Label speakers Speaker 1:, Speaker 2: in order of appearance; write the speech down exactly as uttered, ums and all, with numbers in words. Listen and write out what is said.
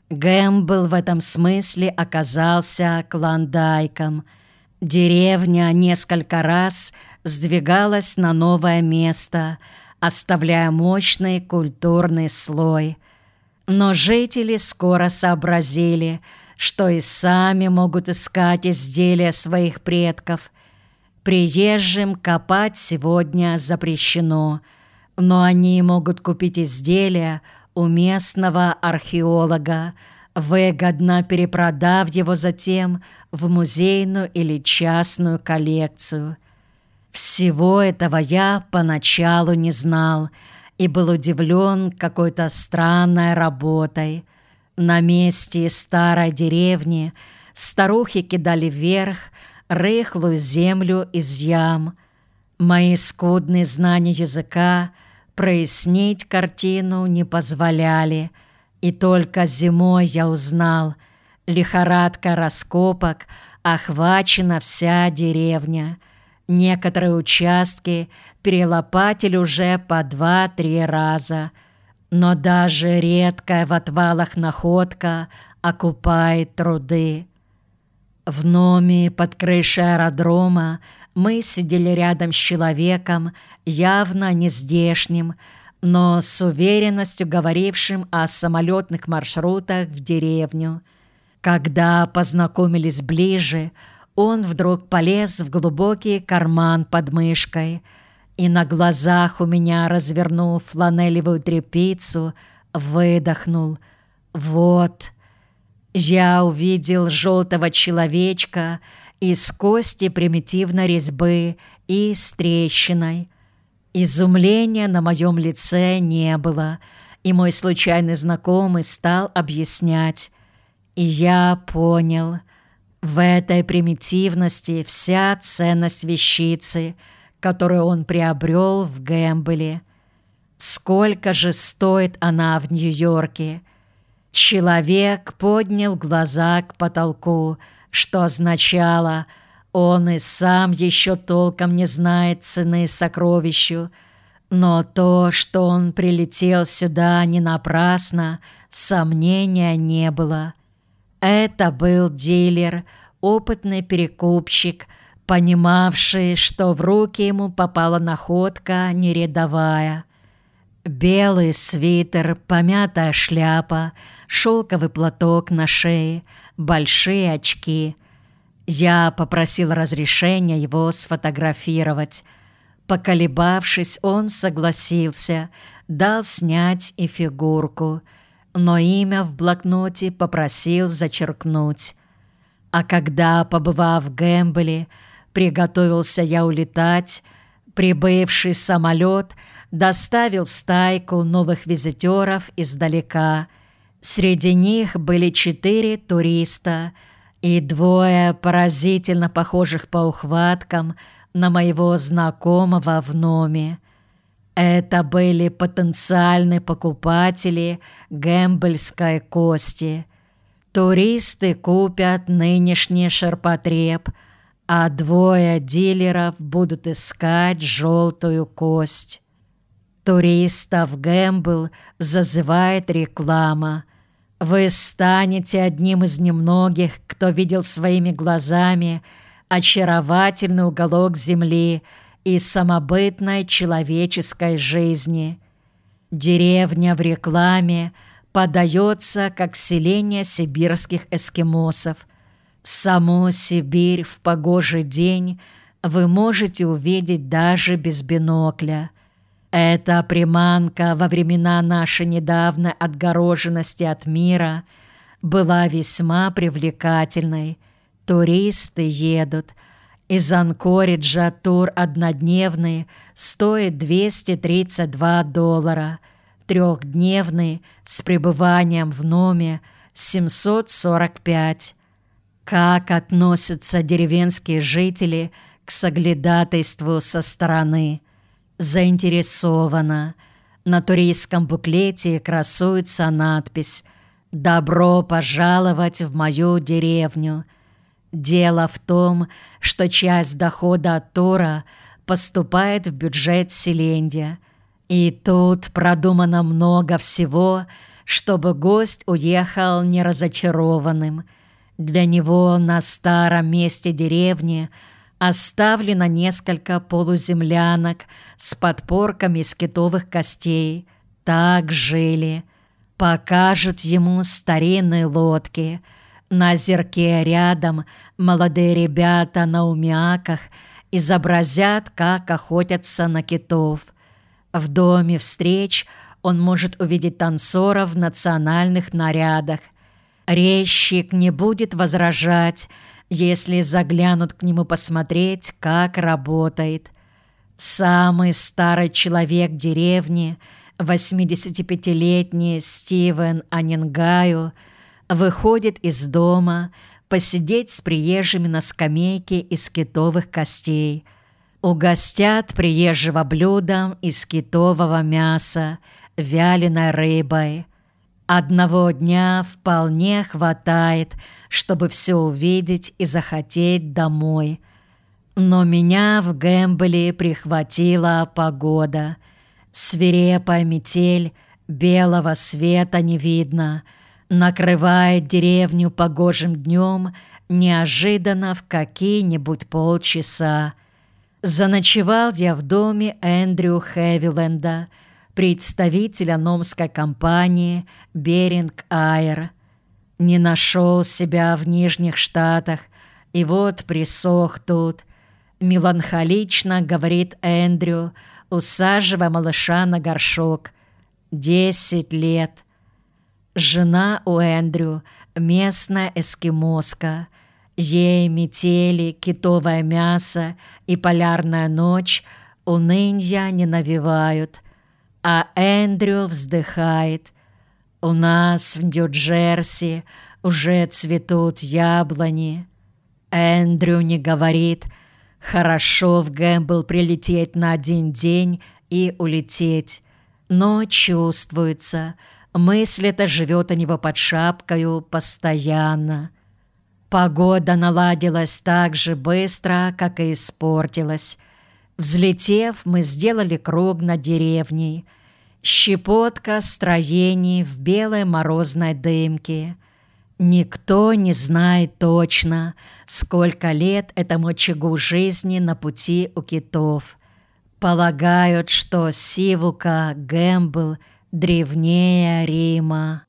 Speaker 1: Гэмбл в этом смысле оказался клондайком. Деревня несколько раз сдвигалась на новое место, оставляя мощный культурный слой. Но жители скоро сообразили, что и сами могут искать изделия своих предков. Приезжим копать сегодня запрещено, но они могут купить изделия у местного археолога, выгодно перепродав его затем в музейную или частную коллекцию. Всего этого я поначалу не знал и был удивлен какой-то странной работой. На месте старой деревни старухи кидали вверх рыхлую землю из ям. Мои скудные знания языка прояснить картину не позволяли, и только зимой я узнал, лихорадка раскопок охвачена вся деревня. Некоторые участки перелопатили уже по два-три раза, но даже редкая в отвалах находка окупает труды. В номе под крышей аэродрома мы сидели рядом с человеком, явно не здешним, но с уверенностью говорившим о самолетных маршрутах в деревню. Когда познакомились ближе, он вдруг полез в глубокий карман под мышкой и на глазах у меня, развернув фланелевую тряпицу, выдохнул: «Вот». Я увидел желтого человечка из кости примитивной резьбы и с трещиной. Изумления на моем лице не было, и мой случайный знакомый стал объяснять. И я понял, в этой примитивности вся ценность вещицы, которую он приобрел в Гэмбле. Сколько же стоит она в Нью-Йорке? Человек поднял глаза к потолку, что означало, он и сам еще толком не знает цены сокровищу, но то, что он прилетел сюда не напрасно, сомнения не было. Это был дилер, опытный перекупщик, понимавший, что в руки ему попала находка нерядовая. Белый свитер, помятая шляпа, шелковый платок на шее, большие очки. Я попросил разрешения его сфотографировать. Поколебавшись, он согласился, дал снять и фигурку, но имя в блокноте попросил зачеркнуть. А когда, побывав в Гэмбле, приготовился я улетать, прибывший самолет доставил стайку новых визитеров издалека. Среди них были четыре туриста и двое поразительно похожих по ухваткам на моего знакомого в номе. Это были потенциальные покупатели гэмбльской кости. Туристы купят нынешний ширпотреб, а двое дилеров будут искать желтую кость. Туристов Гэмбл зазывает реклама. Вы станете одним из немногих, кто видел своими глазами очаровательный уголок земли и самобытной человеческой жизни. Деревня в рекламе подается как селение сибирских эскимосов. Саму Сибирь в погожий день вы можете увидеть даже без бинокля. Эта приманка во времена нашей недавней отгороженности от мира была весьма привлекательной. Туристы едут. Из Анкориджа тур однодневный стоит двести тридцать два доллара, трехдневный с пребыванием в номе семьсот сорок пять. Как относятся деревенские жители к соглядатайству со стороны? Заинтересована. На туристском буклете красуется надпись «Добро пожаловать в мою деревню». Дело в том, что часть дохода от тура поступает в бюджет селения. И тут продумано много всего, чтобы гость уехал неразочарованным. Для него на старом месте деревни оставлено несколько полуземлянок с подпорками из китовых костей. Так жили. Покажут ему старинные лодки. На озерке рядом молодые ребята на умяках изобразят, как охотятся на китов. В доме встреч он может увидеть танцоров в национальных нарядах. Резчик не будет возражать, если заглянут к нему посмотреть, как работает. Самый старый человек деревни, восьмидесятипятилетний Стивен Анингаю, выходит из дома посидеть с приезжими на скамейке из китовых костей. Угостят приезжего блюдом из китового мяса, вяленой рыбой. Одного дня вполне хватает, чтобы все увидеть и захотеть домой. Но меня в Гэмбле прихватила погода. Свирепая метель, белого света не видно, накрывает деревню погожим днем неожиданно в какие-нибудь полчаса. Заночевал я в доме Эндрю Хевиленда, представителя номской компании «Беринг Айр». Не нашел себя в Нижних Штатах, и вот присох тут. Меланхолично говорит Эндрю, усаживая малыша на горшок. Десять лет. Жена у Эндрю местная эскимоска. Ей метели, китовое мясо и полярная ночь унынья не навевают. А Эндрю вздыхает. У нас в Нью-Джерси уже цветут яблони. Эндрю не говорит: хорошо в Гэмбл прилететь на один день и улететь. Но чувствуется, мысль эта живет у него под шапкою постоянно. Погода наладилась так же быстро, как и испортилась. Взлетев, мы сделали круг над деревней. Щепотка строений в белой морозной дымке. Никто не знает точно, сколько лет этому очагу жизни на пути у китов. Полагают, что Сивука Гэмбл древнее Рима.